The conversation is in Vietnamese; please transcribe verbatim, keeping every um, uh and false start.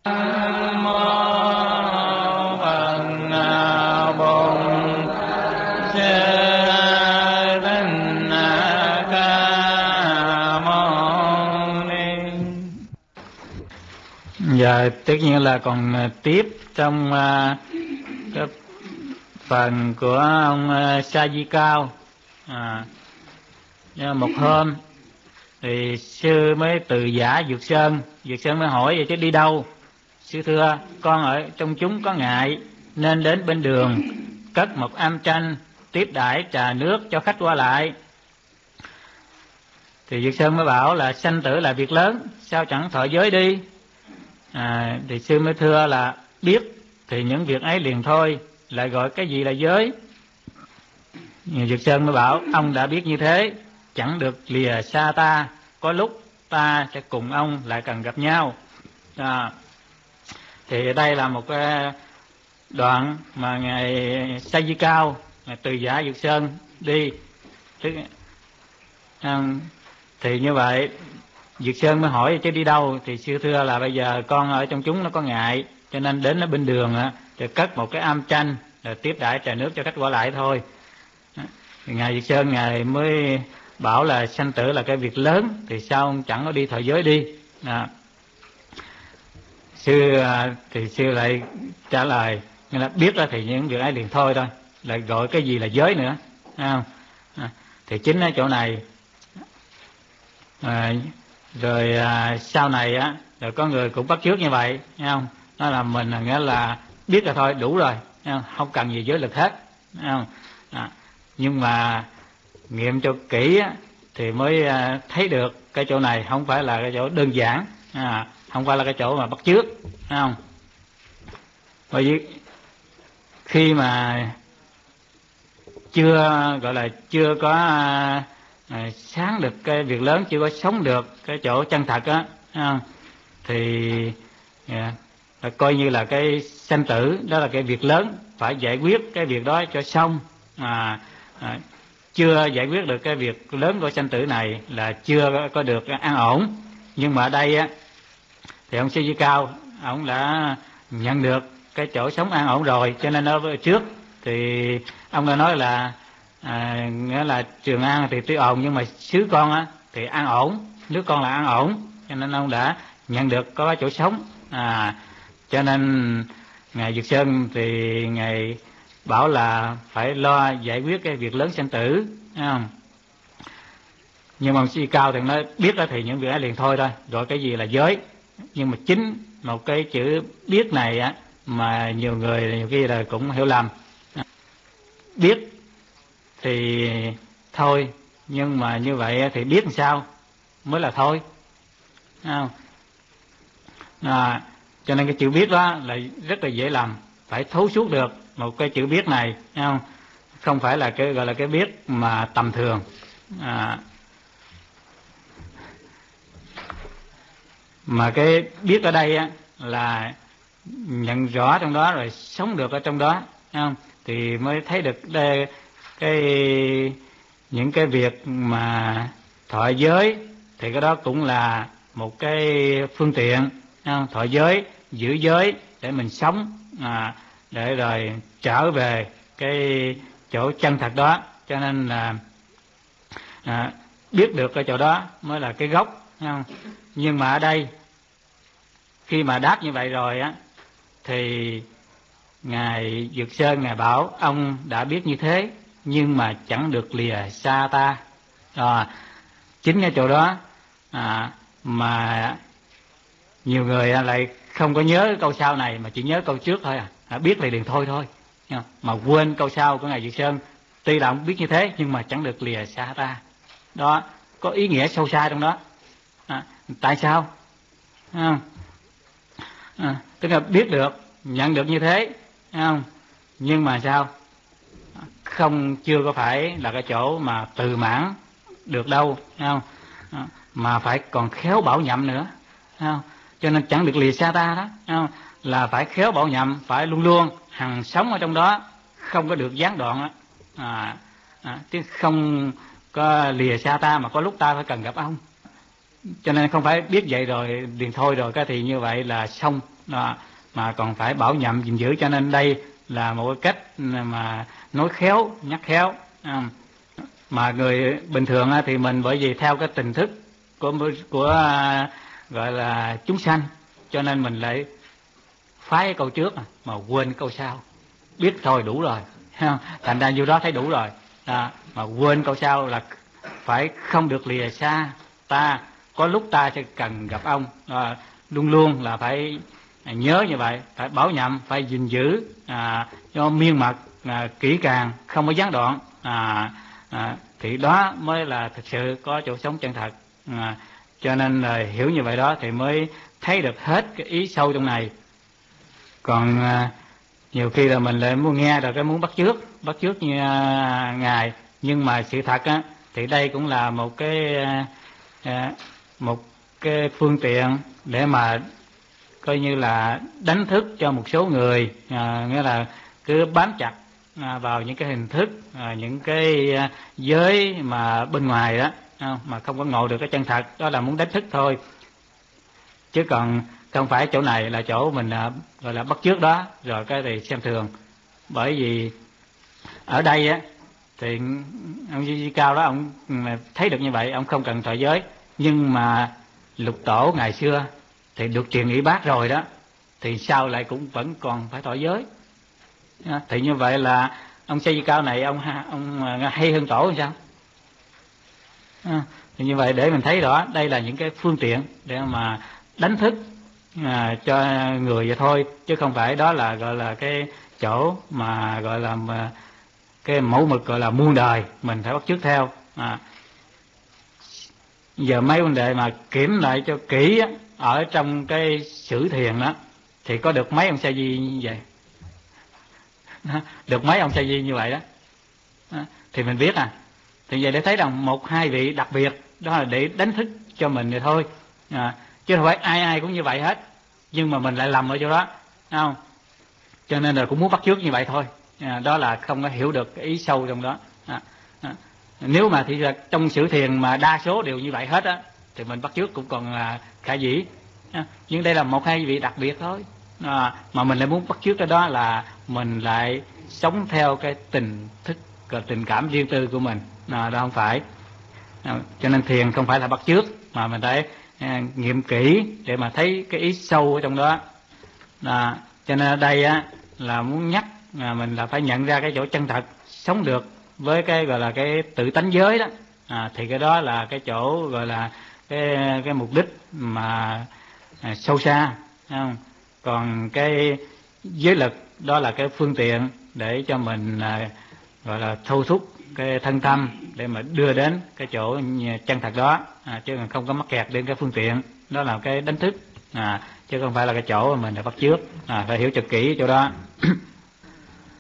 Giờ tất nhiên là còn tiếp trong uh, cái phần của ông uh, Sa Di Cao. À, một hôm thì sư mới từ giả Dược Sơn. Dược Sơn mới hỏi vậy chứ đi đâu? Sư thưa con ở trong chúng có ngại nên đến bên đường cất một am tranh tiếp đãi trà nước cho khách qua lại. Thì Dược Sơn mới bảo là sanh tử là việc lớn, sao chẳng thọ giới đi. À, thì sư mới thưa là biết thì những việc ấy liền thôi, lại gọi cái gì là giới. Dược Sơn mới bảo ông đã biết như thế chẳng được lìa xa ta, có lúc ta sẽ cùng ông lại cần gặp nhau. À, thì đây là một cái đoạn mà ngài Sa Di Cao từ giả Dược Sơn đi. Tức, um, thì như vậy Dược Sơn mới hỏi chứ đi đâu? Thì sư thưa là bây giờ con ở trong chúng nó có ngại, cho nên đến ở bên đường á, thì cất một cái am tranh rồi tiếp đãi trà nước cho khách qua lại thôi. Thì ngài Dược Sơn ngài mới bảo là sanh tử là cái việc lớn, thì sao ông chẳng có đi thọ giới đi. À, sư thì sư lại trả lời nghĩa là biết là thì những việc ấy liền thôi thôi, lại gọi cái gì là giới nữa, thấy không? À, thì chính ở chỗ này à, rồi à, sau này á rồi có người cũng bắt chước như vậy, thấy không? Nó là mình là nghĩa là biết là thôi đủ rồi, thấy không? Không cần gì giới lực hết, thấy không? À, nhưng mà nghiệm cho kỹ á, thì mới à, thấy được cái chỗ này không phải là cái chỗ đơn giản, à, không phải là cái chỗ mà bắt chước, thấy không? Bởi vì khi mà chưa gọi là chưa có à, à, sáng được cái việc lớn, chưa có sống được cái chỗ chân thật á, thì yeah, coi như là cái sanh tử đó là cái việc lớn, phải giải quyết cái việc đó cho xong. À, à, chưa giải quyết được cái việc lớn của sanh tử này là chưa có được an ổn. Nhưng mà ở đây á thì ông Sa Di Cao ông đã nhận được cái chỗ sống an ổn rồi, cho nên ở trước thì ông đã nói là à, nghĩa là Trường An thì tuy ồn nhưng mà xứ con á thì an ổn, nước con là an ổn, cho nên ông đã nhận được có chỗ sống. À, cho nên ngài Dược Sơn thì ngài bảo là phải lo giải quyết cái việc lớn sanh tử, thấy không? Nhưng mà ông Sa Di Cao thì nói biết đó thì những việc ấy liền thôi thôi, gọi cái gì là giới. Nhưng mà chính một cái chữ biết này á mà nhiều người nhiều khi là cũng hiểu lầm. Biết thì thôi, nhưng mà như vậy thì biết làm sao mới là thôi, không? À, cho nên cái chữ biết đó là rất là dễ làm, phải thấu suốt được một cái chữ biết này, không? Không phải là cái gọi là cái biết mà tầm thường. À, mà cái biết ở đây á là nhận rõ trong đó rồi sống được ở trong đó, không? Thì mới thấy được đây, cái những cái việc mà thọ giới thì cái đó cũng là một cái phương tiện, không? Thọ giới, giữ giới để mình sống, à, để rồi trở về cái chỗ chân thật đó. Cho nên là à, biết được cái chỗ đó mới là cái gốc, không? Nhưng mà ở đây khi mà đáp như vậy rồi á thì ngài Dược Sơn ngài bảo ông đã biết như thế nhưng mà chẳng được lìa xa ta. À, chính cái chỗ đó à, mà nhiều người lại không có nhớ câu sau này mà chỉ nhớ câu trước thôi, à, à biết thì liền thôi thôi, mà quên câu sau của ngài Dược Sơn. Tuy là ông biết như thế nhưng mà chẳng được lìa xa ta, đó có ý nghĩa sâu xa trong đó. À, tại sao? À, à, tức là biết được, nhận được như thế, không? Nhưng mà sao? Không, chưa có phải là cái chỗ mà từ mãn được đâu, không? À, mà phải còn khéo bảo nhậm nữa, không? Cho nên chẳng được lìa xa ta đó, không? Là phải khéo bảo nhậm, phải luôn luôn hằng sống ở trong đó, không có được gián đoạn đó. À, à, chứ không có lìa xa ta mà có lúc ta phải cần gặp ông. Cho nên không phải biết vậy rồi liền thôi rồi cái thì như vậy là xong, đó, mà còn phải bảo nhậm gìn giữ. Cho nên đây là một cái cách mà nói khéo, nhắc khéo. Mà người bình thường thì mình bởi vì theo cái tình thức của của gọi là chúng sanh, cho nên mình lại phái câu trước mà quên câu sau, biết thôi đủ rồi, thành ra vô đó thấy đủ rồi. À, mà quên câu sau là phải không được lìa xa ta, có lúc ta sẽ cần gặp ông. À, luôn luôn là phải nhớ như vậy, phải bảo nhậm, phải gìn giữ à, cho miên mật, à, kỹ càng, không có gián đoạn. À, à, thì đó mới là thực sự có chỗ sống chân thật. À, cho nên là hiểu như vậy đó thì mới thấy được hết cái ý sâu trong này. Còn à, nhiều khi là mình lại muốn nghe rồi cái muốn bắt chước bắt chước như à, ngài, nhưng mà sự thật á thì đây cũng là một cái à, một cái phương tiện để mà coi như là đánh thức cho một số người, à, nghĩa là cứ bám chặt à, vào những cái hình thức, à, những cái à, giới mà bên ngoài đó, à, mà không có ngộ được cái chân thật, đó là muốn đánh thức thôi, chứ còn không phải chỗ này là chỗ mình à, gọi là bắt chước đó rồi cái thì xem thường. Bởi vì ở đây á thì ông Di Di Cao đó, ông thấy được như vậy, ông không cần thọ giới, nhưng mà Lục Tổ ngày xưa thì được truyền ủy bác rồi đó, thì sao lại cũng vẫn còn phải thọ giới. Thì như vậy là ông Di Di Cao này ông ông hay hơn Tổ hay sao? Thì như vậy để mình thấy rõ đây là những cái phương tiện để mà đánh thức à, cho người vậy thôi, chứ không phải đó là gọi là cái chỗ mà gọi là mà cái mẫu mực gọi là muôn đời mình phải bắt chước theo. À, giờ mấy vấn đề mà kiểm lại cho kỹ á, ở trong cái sử thiền đó thì có được mấy ông sa di như vậy, được mấy ông sa di như vậy đó, đó thì mình biết à. Thì vậy để thấy rằng một hai vị đặc biệt đó là để đánh thức cho mình vậy thôi, à, chứ không phải ai ai cũng như vậy hết, nhưng mà mình lại lầm ở chỗ đó, không? Cho nên là cũng muốn bắt chước như vậy thôi, à, đó là không có hiểu được cái ý sâu trong đó. À, à. Nếu mà thì là trong sử thiền mà đa số đều như vậy hết á thì mình bắt chước cũng còn là khả dĩ, à, nhưng đây là một hai vị đặc biệt thôi, à, mà mình lại muốn bắt chước cái đó là mình lại sống theo cái tình thức, cái tình cảm riêng tư của mình, à, đó không phải. À, cho nên thiền không phải là bắt chước mà mình phải à, nghiệm kỹ để mà thấy cái ý sâu ở trong đó. À, cho nên ở đây á là muốn nhắc à, mình là phải nhận ra cái chỗ chân thật, sống được với cái gọi là cái tự tánh giới đó, à, thì cái đó là cái chỗ gọi là cái cái mục đích mà à, sâu xa, không? Còn cái giới lực đó là cái phương tiện để cho mình à, gọi là thôi thúc cái thân tâm để mà đưa đến cái chỗ chân thật đó, à, chứ không có mắc kẹt đến cái phương tiện đó là cái đánh thức, à, chứ không phải là cái chỗ mà mình đã bắt chước, à, phải hiểu cho kỹ chỗ đó.